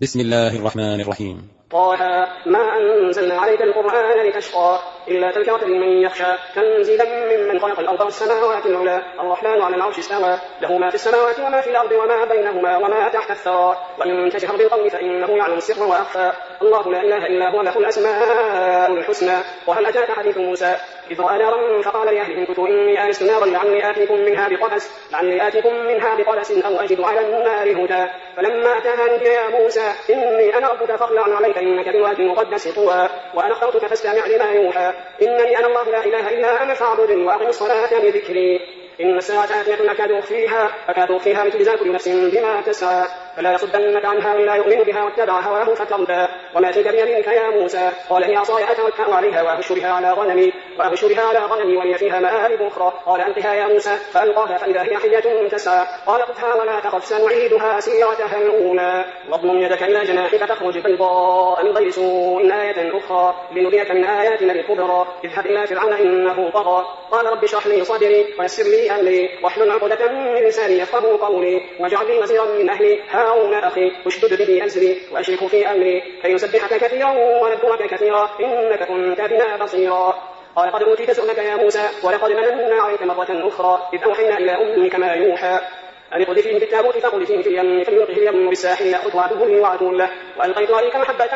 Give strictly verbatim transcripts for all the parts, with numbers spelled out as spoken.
بسم الله الرحمن الرحيم. طه ما أنزلنا عليك القرآن لتشقى إلا تذكرة لمن يخشى تنزيلا ممن خلق الأرض والسماوات العلى الرحمن على العرش استوى له ما في السماوات وما في الأرض وما بينهما وما تحت الثرى وإن تجهر بالقول فإنه يعلم السر وأخفى الله لا إله إلا هو له الأسماء الحسنى. وهل أتاك حديث موسى إذ رأى نارا فقال لأهلهم كثوا إني آنست نارا لعلي آتيكم منها بقبس لعلي آتيكم منها بقبس أو أجد على النار هدى فلما أتاها نودي يا موسى إني أنا ربك فاخلع عليك إنك بالواد المقدس طوى وأنا اخترتك فاستمع لما يوحى إنني أنا الله لا إله إلا أنا فاعبدني وأقم الصلاة لذكري إن الساعة آتية أكاد أخفيها أكاد أخفيها لتجزى كل نفس بما تسعى فلا يصدنك عنها إلا يؤمن بها واتبع هواه فتردى وما تلك بيمينك يا موسى قال هي عصاي أتوكأ عليها وأهش بها على غنمي وأهش بها على غنمي ولي فيها مآرب أخرى قال ألقها يا موسى فألقاها فإذا هي حية تسعى قال خذها ولا تخف سنعيدها سيرتها الأولى واضم يدك إلى جناحك تخرج بيضاء من غير سوء آية أخرى لنريك من آياتنا الكبرى اذهب إلى فرعون إنه طغى قال رب اشرح لي صدري ويسر لي أمري واحلل عقدة من لساني يفقهوا قولي واجعل لي وزيرا من أهلي هارون أخي اشدد به أزري وأشركه في أمري كي نسبحك كثيرا ونذكرك كثيرا إنك كنت بنا بصيرا قال قد أوتيت سؤلك يا موسى ولقد مننا عليك مرة أخرى إذ أوحينا إلى أمك ما يوحى أن اقذفيه في التابوت فاقذفيه في اليم فليلقه اليم بالساحل يأخذه عدو لي وعدو له وألقيت عليك محبة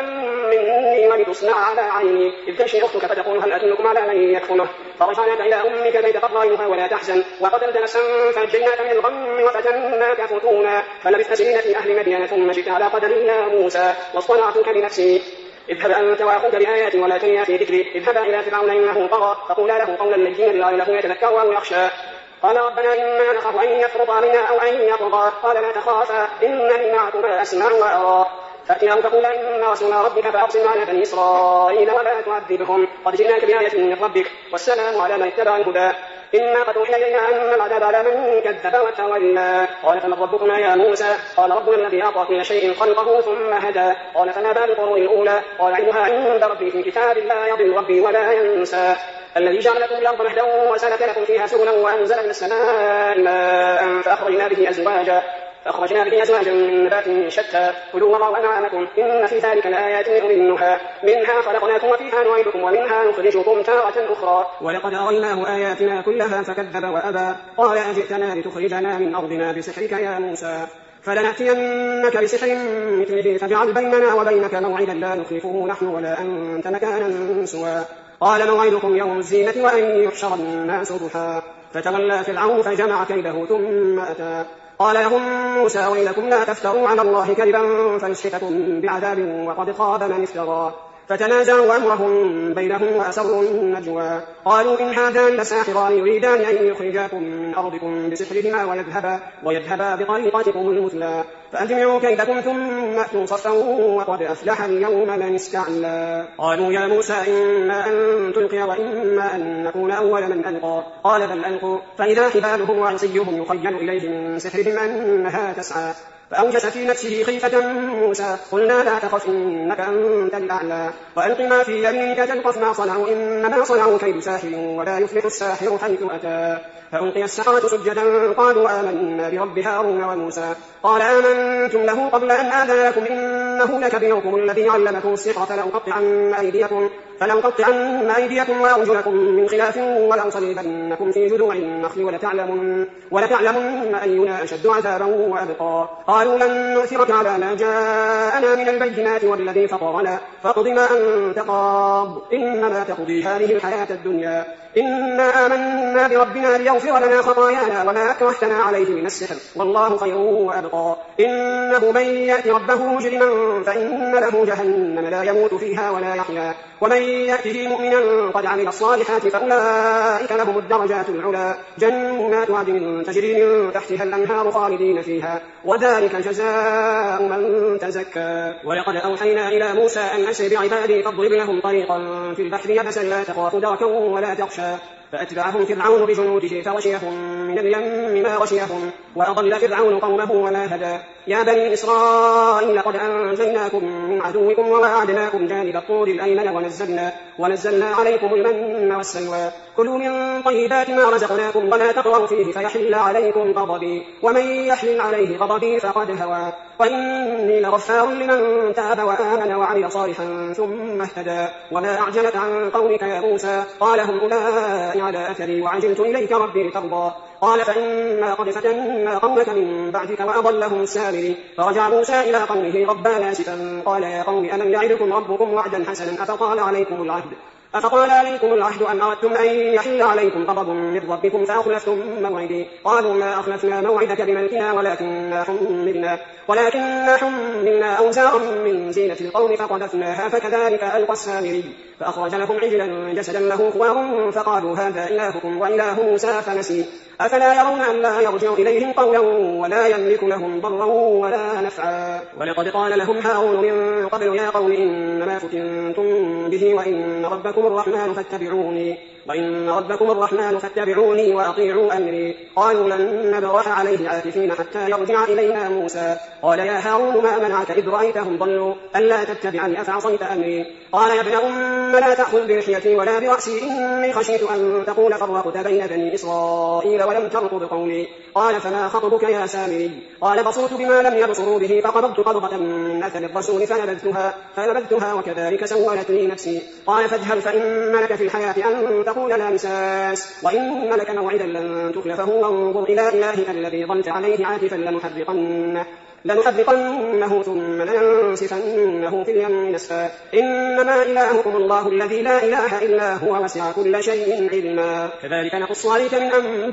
مني ولتصنع على عيني إذ تمشي أختك فتقول هل أدلكم على من يكفله فرجعناك إلى أمك كي تقر عينها ولا تحزن وقتلت نفسا فنجيناك من الغم وفتناك فتونا فلبثت سنين في أهل مدين ثم جئت على قدر يا موسى واصطنعتك لنفسي اذهب أنت وأخوك بآياتي ولا تنيا في ذكري اذهبا إلى فرعون إنه طغى فقولا له قولا لينا لعله يتذكر أو يخشى قال ربنا إنا نخاف أن يفرط علينا أو أن يطغى قال لا تخافا إنني معكما أسمع وأرى فأتياه فقولا إن رسول ربك فأرسل على بني إسرائيل ولا تعذبهم قد جئناك بآية من ربك والسلام على من اتبع الهدى إنا قد أوحي إلينا أن العذاب على من كذب وتولى قال فمن ربكما يا موسى قال ربنا الذي أعطى كل شيء خلقه ثم هدى قال فما بال القرون الأولى قال علمها عند ربي في كتاب لا يضل ربي ولا ينسى الذي جعل لكم الأرض مهدا وسلك لكم فيها سبلا وأنزل من السماء ماء فأخرجنا به أزواجا فأخرجنا به أزواجا من نبات شتى كلوا وارعوا أنعامكم إن في ذلك لآيات لأولي النهى منها خلقناكم وفيها نعيدكم ومنها نخرجكم تارة أخرى ولقد أريناه آياتنا كلها فكذب وأبى قال أجئتنا لتخرجنا من أرضنا بسحرك يا موسى فلنأتينك بسحر مثله فاجعل بيننا وبينك موعدا لا نخلفه نحن ولا أنت مكانا سوى قال موعدكم يوم الزينة وأن يحشر الناس ضحى فتولى فرعون فجمع كيده ثم أتى قال لهم موسى ويلكم لا تفتروا على الله كذبا فيسحتكم بعذاب وقد خاب من افترى فتنازعوا أمرهم بينهم وأسروا النجوى قالوا إن هذان لساحران يريدان أن يخرجاكم من أرضكم بسحرهما ويذهبا, ويذهبا بطريقتكم المثلى فأجمعوا كيدكم ثم أتوا صفا وقد أفلح اليوم من استعلى قالوا يا موسى إما أن تلقي وإما أن نكون أول من ألقى قال بل ألقوا فإذا حبالهم وعصيهم يخيل إليه من سحرهم أنها تسعى فأوجس في نفسه خيفة موسى قلنا لا تخف إنك أنت الأعلى وألق ما في يمينك تلقف ما صنعوا إنما صنعوا كيد ساحر ولا يفلح الساحر حيث أتى فألقي السحرة سجدا قالوا آمنا برب هارون وموسى قال آمنتم له قبل أن آذن لكم إنه لكبيركم الذي علمكم السحر فلأقطعن أيديكم فلأقطعن أيديكم وأرجلكم من خلاف ولأصلبنكم في جذوع النخل ولتعلمن, ولتعلمن أينا أشد عذابا وأبقى قالوا لن نؤثرك على ما جاءنا من البينات والذي فطرنا فاقض ما أنت قاض إنما تقضي هذه الحياة الدنيا إنا آمنا بربنا ليغفر لنا خطايانا وما أكرهتنا عليه من السحر والله خير وأبقى إنه من يأتي ربه مجرما فإن له جهنم لا يموت فيها ولا يحيا ومن يأته مؤمنا قد عمل الصالحات فأولئك لهم الدرجات العلى جنات عدن تجري من تحتها الأنهار خالدين فيها وذلك جزاء من تزكى ولقد أوحينا إلى موسى أن أسر بعبادي فاضرب لهم طريقا في البحر يبسا لا تخاف دركا ولا تخشى فأتبعهم فرعون بجنوده فغشيهم من اليم ما غشيهم وأضل فرعون قومه وما هدى يا بني إسرائيل قد أنجيناكم من عدوكم وواعدناكم جانب الطور الأيمن ونزلنا, ونزلنا عليكم المن والسلوى كلوا من طيبات ما رزقناكم ولا تطغوا فيه فيحل عليكم غضبي ومن يحلل عليه غضبي فقد هوى وإني لغفار لمن تاب وآمن وعمل صالحا ثم اهتدى وما أعجلك عن قومك يا موسى قال هم أولئك على أثري وعجلت إليك ربي ترضى قال فإنا قد فتنا قومك من بعدك وأضلهم السامري فرجع موسى إلى قومه غضبان آسفا قال يا قوم ألم يعدكم ربكم وعدا حسنا أفطال عليكم العهد أفطال عليكم العهد أم أردتم أن يحل عليكم غضب من ربكم فأخلفتم موعدي قالوا ما أخلفنا موعدك بملكنا ولكننا حملنا ولكننا حملنا أوزارا من زينة القوم فقذفناها فكذلك ألقى السامري فأخرج لهم عجلا جسدا له خوار فقالوا هذا إلهكم وإله موسى فنسي أفلا يرون أن لا يرجع إليهم قولا ولا يملك لهم ضرا ولا نفعا ولقد قال لهم هارون من قبل يا قوم إنما فتنتم به وإن ربكم الرحمن فاتبعوني وإن ربكم الرحمن فاتبعوني وأطيعوا أمري قالوا لن نبرح عليه عاكفين حتى يرجع إلينا موسى قال يا هارون ما منعك إذ رأيتهم ضلوا ألا تتبعني أفعصيت أمري قال يا ابن أم لا تأخذ بلحيتي ولا برأسي إني خشيت أن تقول فرقت بين بني إسرائيل ولم ترقب قولي قال فما خطبك يا سامري قال بصرت بما لم يبصروا به فقبضت قبضة من أثر الرسول فنبذتها, فنبذتها وكذلك سولت لي نفسي قال فاذهب فإن لك في الحياة أن تقول لا مساس وإن لك موعدا لن تخلفه وانظر إلى إلهك الذي ظلت عليه عاكفا لنحرقنه لنحرقنه ثم لننسفنه في اليم نسفا إنما إلهكم الله الذي لا إله إلا هو وسع كل شيء علما كذلك نقص عليك من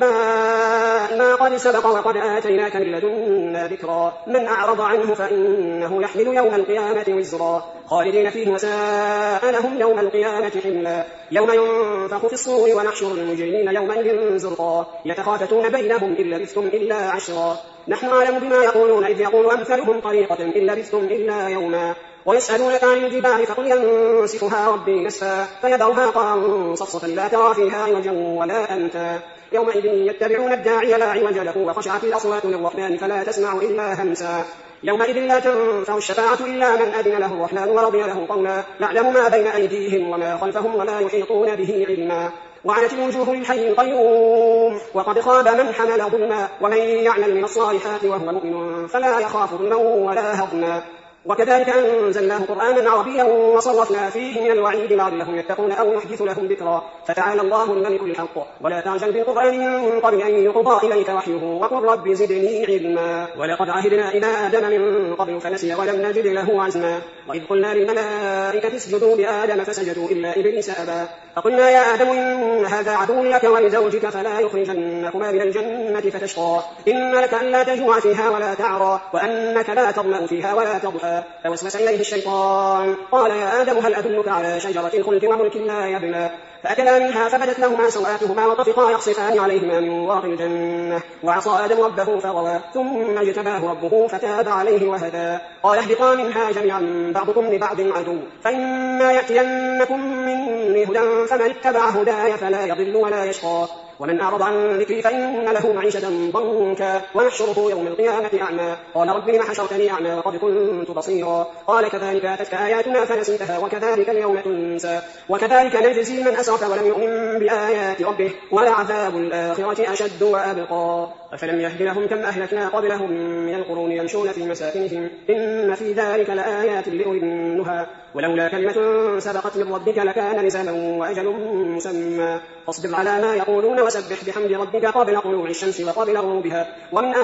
أنباء ما قد سبق وقد آتيناك من لدنا ذكرا من أعرض عنه فإنه يحمل يوم القيامة وزرا خالدين فيه وساء لهم يوم القيامة حملا يوم ينفخ في الصور ونحشر المجرمين يومئذ زرقا يتخافتون بينهم إن لبثتم إلا عشرا نحن أعلم بما يقولون إذ يقول أمثلهم طريقة إن لبثتم إلا يوما ويسألونك عن الجبال فقل ينسفها ربي نسفا فيذرها قاعا صفصفا لا ترى فيها عوجا ولا أمتا يومئذ يتبعون الداعي لا عوج له وخشعت الأصوات للرحمن فلا تسمع إلا همسا يومئذ لا تنفع الشفاعة إلا من أذن له الرحمن ورضي له قولا يعلم ما بين أيديهم وما خلفهم ولا يحيطون به علما وعنت الوجوه للحي القيوم وقد خاب من حمل ظلما ومن يعمل من الصالحات وهو مؤمن فلا يخاف ظلما ولا هضما وكذلك أنزلناه قرآنا عربيا وصرفنا فيه من الوعيد لعلهم يتقون أو يحدث لهم ذكرا فتعالى الله الملك الحق ولا تعجل بالقرآن من قبل أن يقضى إليك وحيه وقل رب زدني علما ولقد عهدنا إلى آدم من قبل فنسي ولم نجد له عزما وإذ قلنا للملائكة اسجدوا لآدم فسجدوا إلا إبليس أبى فقلنا يا آدم إن هذا عدو لك ولزوجك فلا يخرجنكما من الجنة فتشقى إن لك ألا تجوع فيها ولا تعرى وأنك لا تظمأ فيها ولا تضحى فوسوس إليه الشيطان قال يا آدم هل أدلك على شجرة الخلد وملك لا يبلى فأكلا منها فبدت لهما سوآتهما وطفقا يخصفان عليهما من ورق الجنة وعصى آدم ربه فغوى ثم اجتباه ربه فتاب عليه وهدى قال اهبطا منها جميعا بعضكم لبعض عدو فإما يأتينكم مني هدى فمن اتبع هداي فلا يضل ولا يشقى ومن أعرض عن ذكري فإن له معيشة ضنكا ونحشره يوم القيامة أعمى قال رب لم حشرتني أعمى وقد كنت بصيرا قال كذلك أتتك آياتنا فنسيتها وكذلك اليوم تنسى وكذلك نجزي من أسرف ولم يؤمن بآيات ربه ولعذاب الآخرة أشد وأبقى أفلم يهد لهم كم أهلكنا قبلهم من القرون يمشون في مساكنهم إن في ذلك لآيات لأولي النهى ولولا كلمة سبقت من ربك لكان لزاما وأجل مسمى فاصبر على ما يقولون وسبح بحمد ربك قبل طلوع الشمس وقبل غروبها ومن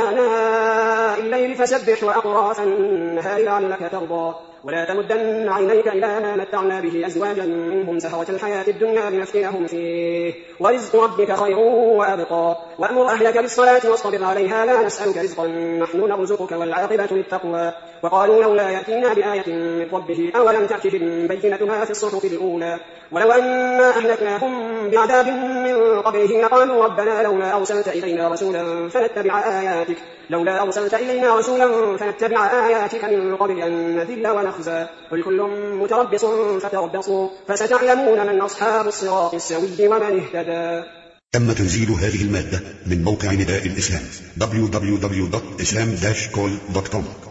آناء الليل فسبح وأطراف النهار لعلك ترضى ولا تمدن عينيك إلى ما متعنا به أزواجا منهم زهرة الحياة الدنيا لنفتنهم فيه ورزق ربك خير وأبقى وأمر أهلك بالصلاة واصطبر عليها لا نسألك رزقا نحن نرزقك والعاقبة للتقوى وقالوا لولا يأتينا بآية من ربه أولم تأتهم بينة ما في الصحف الأولى ولو أنا أهلكناهم بعذاب من قبله لقالوا ربنا لولا أرسلت إلينا رسولا فنتبع آياتك لولا أرسلت إلينا رسولا فنتبع آياتك من قبل أن نذل ونخزى قل كل متربص فتربصوا فستعلمون من أصحاب الصراط السوي ومن اهتدى. تم تنزيل هذه المادة من موقع نداء الإسلام دبليو دبليو دبليو دوت إسلام داش كول دوت كوم.